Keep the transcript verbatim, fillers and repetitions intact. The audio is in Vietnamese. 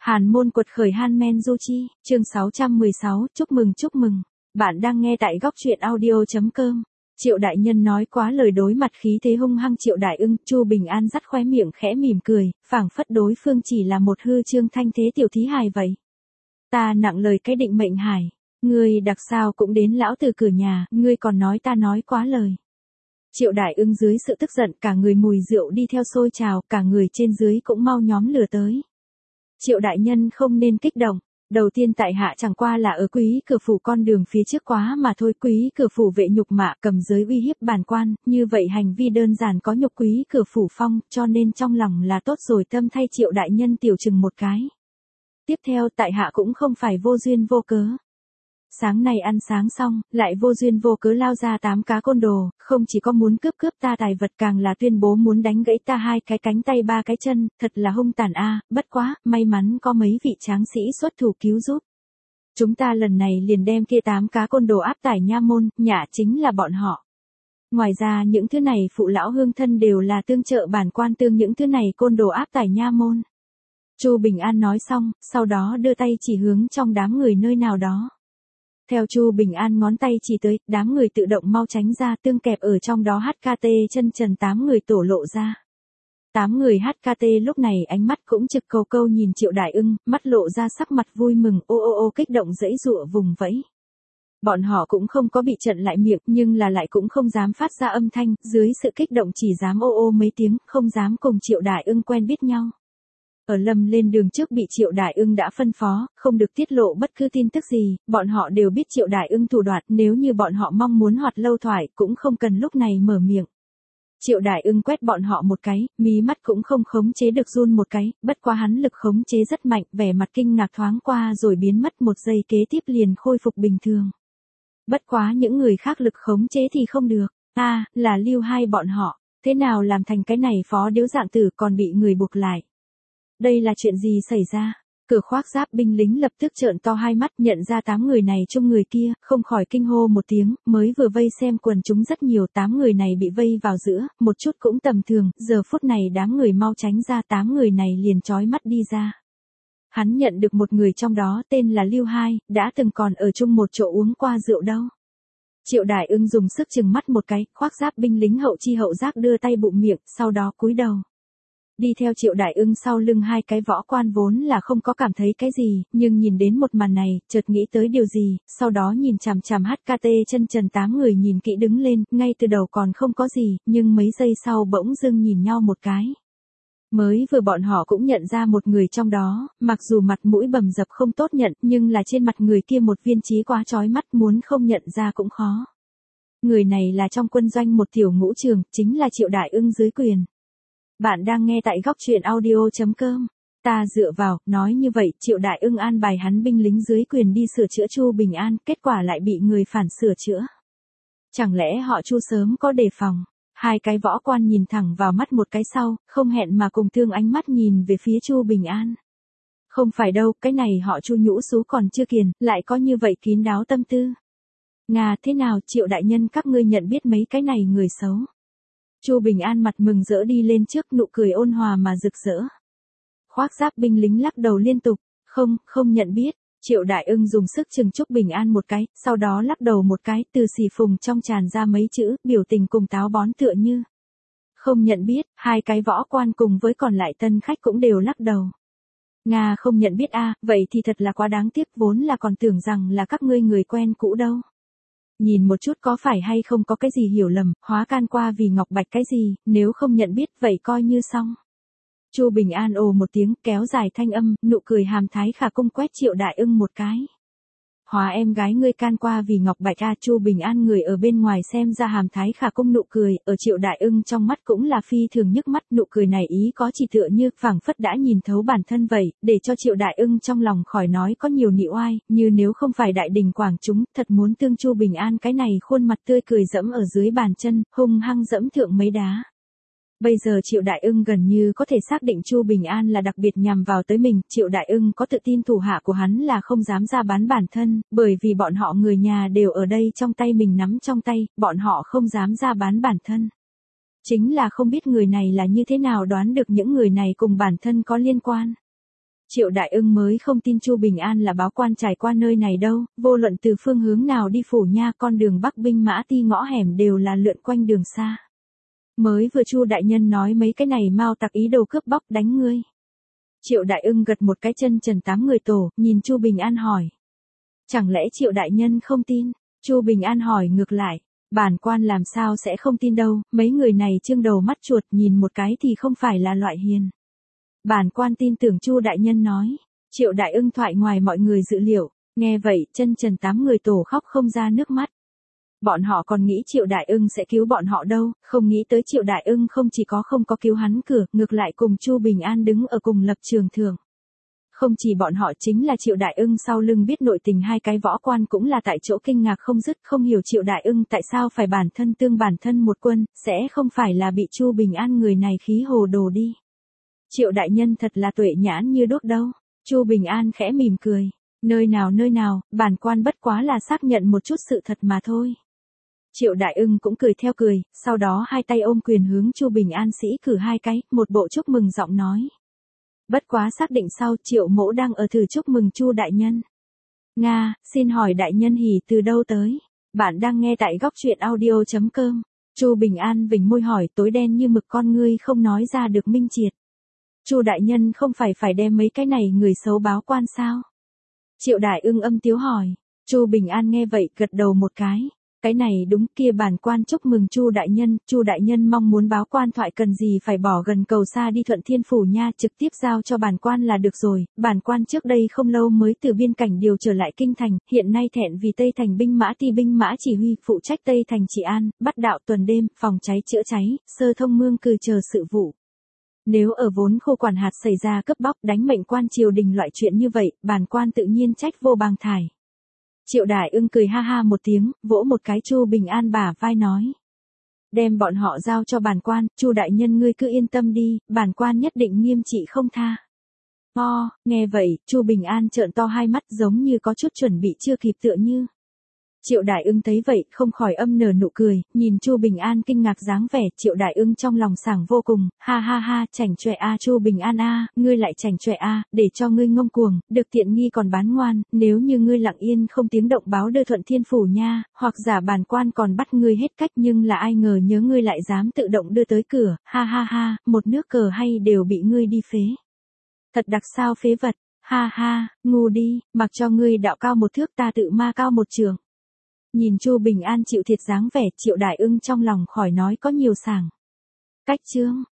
Hàn môn quật khởi Han-men Du Chi, chương sáu trăm mười sáu, chúc mừng chúc mừng. Bạn đang nghe tại góc truyện audio chấm com. Triệu đại nhân nói quá lời đối mặt khí thế hung hăng Triệu Đại Ưng, Chu Bình An dắt khóe miệng khẽ mỉm cười, phảng phất đối phương chỉ là một hư trương thanh thế tiểu thí hài vậy. Ta nặng lời cái định mệnh hải, ngươi đặc sao cũng đến lão từ cửa nhà, ngươi còn nói ta nói quá lời. Triệu Đại Ưng dưới sự tức giận cả người mùi rượu đi theo sôi trào, cả người trên dưới cũng mau nhóm lửa tới. Triệu đại nhân không nên kích động, đầu tiên tại hạ chẳng qua là ở Quý Cửa phủ con đường phía trước quá mà thôi. Quý Cửa phủ vệ nhục mạ cầm giới uy hiếp bản quan, như vậy hành vi đơn giản có nhục Quý Cửa phủ phong, cho nên trong lòng là tốt rồi tâm thay Triệu đại nhân tiểu chừng một cái. Tiếp theo tại hạ cũng không phải vô duyên vô cớ. Sáng nay ăn sáng xong, lại vô duyên vô cớ lao ra tám cá côn đồ, không chỉ có muốn cướp cướp ta tài vật càng là tuyên bố muốn đánh gãy ta hai cái cánh tay ba cái chân, thật là hung tàn a. Bất quá, may mắn có mấy vị tráng sĩ xuất thủ cứu giúp. Chúng ta lần này liền đem kia tám cá côn đồ áp tải nha môn, nhả chính là bọn họ. Ngoài ra những thứ này phụ lão hương thân đều là tương trợ bản quan tương những thứ này côn đồ áp tải nha môn. Chu Bình An nói xong, sau đó đưa tay chỉ hướng trong đám người nơi nào đó. Theo Chu Bình An ngón tay chỉ tới, đám người tự động mau tránh ra, tương kẹp ở trong đó hát ca tê chân trần tám người tổ lộ ra. Tám người hát ca tê lúc này ánh mắt cũng trực cầu câu nhìn Triệu Đại Ưng, mắt lộ ra sắc mặt vui mừng, ô ô ô kích động dãy dụa vùng vẫy. Bọn họ cũng không có bị trận lại miệng, nhưng là lại cũng không dám phát ra âm thanh, dưới sự kích động chỉ dám ô ô mấy tiếng, không dám cùng Triệu Đại Ưng quen biết nhau. Ở lâm lên đường trước bị Triệu Đại Ưng đã phân phó, không được tiết lộ bất cứ tin tức gì, bọn họ đều biết Triệu Đại Ưng thủ đoạn, nếu như bọn họ mong muốn hoạt lâu thoại cũng không cần lúc này mở miệng. Triệu Đại Ưng quét bọn họ một cái, mí mắt cũng không khống chế được run một cái, bất quá hắn lực khống chế rất mạnh, vẻ mặt kinh ngạc thoáng qua rồi biến mất một giây kế tiếp liền khôi phục bình thường. Bất quá những người khác lực khống chế thì không được, a à, là Lưu Hai bọn họ, thế nào làm thành cái này phó điếu dạng tử còn bị người buộc lại. Đây là chuyện gì xảy ra? Cửa khoác giáp binh lính lập tức trợn to hai mắt nhận ra tám người này trong người kia, không khỏi kinh hô một tiếng, mới vừa vây xem quần chúng rất nhiều, tám người này bị vây vào giữa, một chút cũng tầm thường, giờ phút này đám người mau tránh ra, tám người này liền chói mắt đi ra. Hắn nhận được một người trong đó tên là Lưu Hai, đã từng còn ở chung một chỗ uống qua rượu đâu. Triệu Đại Ưng dùng sức chừng mắt một cái, khoác giáp binh lính hậu chi hậu giác đưa tay bụng miệng, sau đó cúi đầu. Đi theo Triệu Đại Ưng sau lưng hai cái võ quan vốn là không có cảm thấy cái gì, nhưng nhìn đến một màn này, chợt nghĩ tới điều gì, sau đó nhìn chằm chằm hát ca tê chân trần tám người nhìn kỹ đứng lên, ngay từ đầu còn không có gì, nhưng mấy giây sau bỗng dưng nhìn nhau một cái. Mới vừa bọn họ cũng nhận ra một người trong đó, mặc dù mặt mũi bầm dập không tốt nhận, nhưng là trên mặt người kia một viên trí quá chói mắt muốn không nhận ra cũng khó. Người này là trong quân doanh một tiểu ngũ trường, chính là Triệu Đại Ưng dưới quyền. Bạn đang nghe tại góc truyện audio chấm com. Ta dựa vào, nói như vậy, Triệu Đại Ưng an bài hắn binh lính dưới quyền đi sửa chữa Chu Bình An, kết quả lại bị người phản sửa chữa. Chẳng lẽ họ Chu sớm có đề phòng? Hai cái võ quan nhìn thẳng vào mắt một cái sau, không hẹn mà cùng thương ánh mắt nhìn về phía Chu Bình An. Không phải đâu, cái này họ Chu nhũ xú còn chưa kiền, lại có như vậy kín đáo tâm tư. Ngà thế nào Triệu đại nhân các ngươi nhận biết mấy cái này người xấu? Chu Bình An mặt mừng rỡ đi lên trước, nụ cười ôn hòa mà rực rỡ. Khoác giáp binh lính lắc đầu liên tục, không, không nhận biết. Triệu Đại Ưng dùng sức chừng Trúc Bình An một cái, sau đó lắc đầu một cái, từ xì phùng trong tràn ra mấy chữ, biểu tình cùng táo bón tựa như. Không nhận biết, hai cái võ quan cùng với còn lại tân khách cũng đều lắc đầu. Nga không nhận biết a, à, vậy thì thật là quá đáng tiếc, vốn là còn tưởng rằng là các ngươi người quen cũ đâu. Nhìn một chút có phải hay không có cái gì hiểu lầm, hóa can qua vì ngọc bạch cái gì, nếu không nhận biết vậy coi như xong. Chu Bình An ồ một tiếng, kéo dài thanh âm, nụ cười hàm thái khả cung quét Triệu Đại Ưng một cái. Hóa em gái ngươi can qua vì ngọc bạch a. Chu Bình An người ở bên ngoài xem ra hàm thái khả cung nụ cười, ở Triệu Đại Ưng trong mắt cũng là phi thường nhức mắt, nụ cười này ý có chỉ tựa như phảng phất đã nhìn thấu bản thân vậy, để cho Triệu Đại Ưng trong lòng khỏi nói có nhiều nịu oai, như nếu không phải đại đình quảng chúng, thật muốn tương Chu Bình An cái này khuôn mặt tươi cười dẫm ở dưới bàn chân, hung hăng dẫm thượng mấy đá. Bây giờ Triệu Đại Ưng gần như có thể xác định Chu Bình An là đặc biệt nhằm vào tới mình, Triệu Đại Ưng có tự tin thủ hạ của hắn là không dám ra bán bản thân, bởi vì bọn họ người nhà đều ở đây trong tay mình nắm trong tay, bọn họ không dám ra bán bản thân. Chính là không biết người này là như thế nào đoán được những người này cùng bản thân có liên quan. Triệu Đại Ưng mới không tin Chu Bình An là báo quan trải qua nơi này đâu, vô luận từ phương hướng nào đi phủ nha, con đường Bắc binh mã ti ngõ hẻm đều là lượn quanh đường xa. Mới vừa Chu đại nhân nói mấy cái này mau tặc ý đồ cướp bóc đánh ngươi. Triệu Đại Ưng gật một cái chân trần tám người tổ, nhìn Chu Bình An hỏi. Chẳng lẽ Triệu đại nhân không tin? Chu Bình An hỏi ngược lại. Bản quan làm sao sẽ không tin đâu, mấy người này trương đầu mắt chuột nhìn một cái thì không phải là loại hiền. Bản quan tin tưởng Chu đại nhân nói. Triệu Đại Ưng thoại ngoài mọi người dự liệu, nghe vậy chân trần tám người tổ khóc không ra nước mắt. Bọn họ còn nghĩ Triệu Đại Ưng sẽ cứu bọn họ đâu, không nghĩ tới Triệu Đại Ưng không chỉ có không có cứu hắn cửa, ngược lại cùng Chu Bình An đứng ở cùng lập trường thượng. Không chỉ bọn họ, chính là Triệu Đại Ưng sau lưng biết nội tình hai cái võ quan cũng là tại chỗ kinh ngạc không dứt, không hiểu Triệu Đại Ưng tại sao phải bản thân tương bản thân một quân, sẽ không phải là bị Chu Bình An người này khí hồ đồ đi. Triệu đại nhân thật là tuệ nhãn như đốt đâu. Chu Bình An khẽ mỉm cười. Nơi nào nơi nào, bản quan bất quá là xác nhận một chút sự thật mà thôi. Triệu Đại Ưng cũng cười theo cười, sau đó hai tay ôm quyền hướng Chu Bình An sĩ cử hai cái, một bộ chúc mừng giọng nói. Bất quá xác định sau, Triệu mỗ đang ở thử chúc mừng Chu đại nhân. Nga, xin hỏi đại nhân hỉ từ đâu tới? Bạn đang nghe tại góc truyện audio chấm com. Chu Bình An vểnh môi hỏi, tối đen như mực con ngươi không nói ra được minh triệt. Chu đại nhân không phải phải đem mấy cái này người xấu báo quan sao? Triệu Đại Ưng âm tiếu hỏi. Chu Bình An nghe vậy gật đầu một cái. Cái này đúng, kia bản quan chúc mừng Chu đại nhân, Chu đại nhân mong muốn báo quan thoại cần gì phải bỏ gần cầu xa đi Thuận Thiên phủ nha, trực tiếp giao cho bản quan là được rồi. Bản quan trước đây không lâu mới từ biên cảnh điều trở lại kinh thành, hiện nay thẹn vì Tây Thành binh mã ti binh mã chỉ huy phụ trách Tây Thành trị an, bắt đạo tuần đêm, phòng cháy chữa cháy, sơ thông mương cừ chờ sự vụ. Nếu ở vốn khô quản hạt xảy ra cướp bóc đánh mệnh quan triều đình loại chuyện như vậy, bản quan tự nhiên trách vô bằng thải. Triệu Đại Ưng cười ha ha một tiếng, vỗ một cái Chu Bình An bả vai nói. Đem bọn họ giao cho bản quan, Chu đại nhân ngươi cứ yên tâm đi, bản quan nhất định nghiêm trị không tha. O, nghe vậy, Chu Bình An trợn to hai mắt giống như có chút chuẩn bị chưa kịp tựa như. Triệu Đại Ưng thấy vậy, không khỏi âm nở nụ cười, nhìn Chu Bình An kinh ngạc dáng vẻ, Triệu Đại Ưng trong lòng sảng vô cùng, ha ha ha, chảnh chọe a Chu Bình An a, ngươi lại chảnh chọe a, để cho ngươi ngông cuồng, được tiện nghi còn bán ngoan, nếu như ngươi lặng yên không tiếng động báo đưa Thuận Thiên phủ nha, hoặc giả bản quan còn bắt ngươi hết cách, nhưng là ai ngờ nhớ ngươi lại dám tự động đưa tới cửa, ha ha ha, một nước cờ hay đều bị ngươi đi phế. Thật đặc sao phế vật, ha ha, ngu đi, mặc cho ngươi đạo cao một thước ta tự ma cao một trường. Nhìn Chu Bình An chịu thiệt dáng vẻ, Triệu Đại Ưng trong lòng khỏi nói có nhiều sảng. Cách chương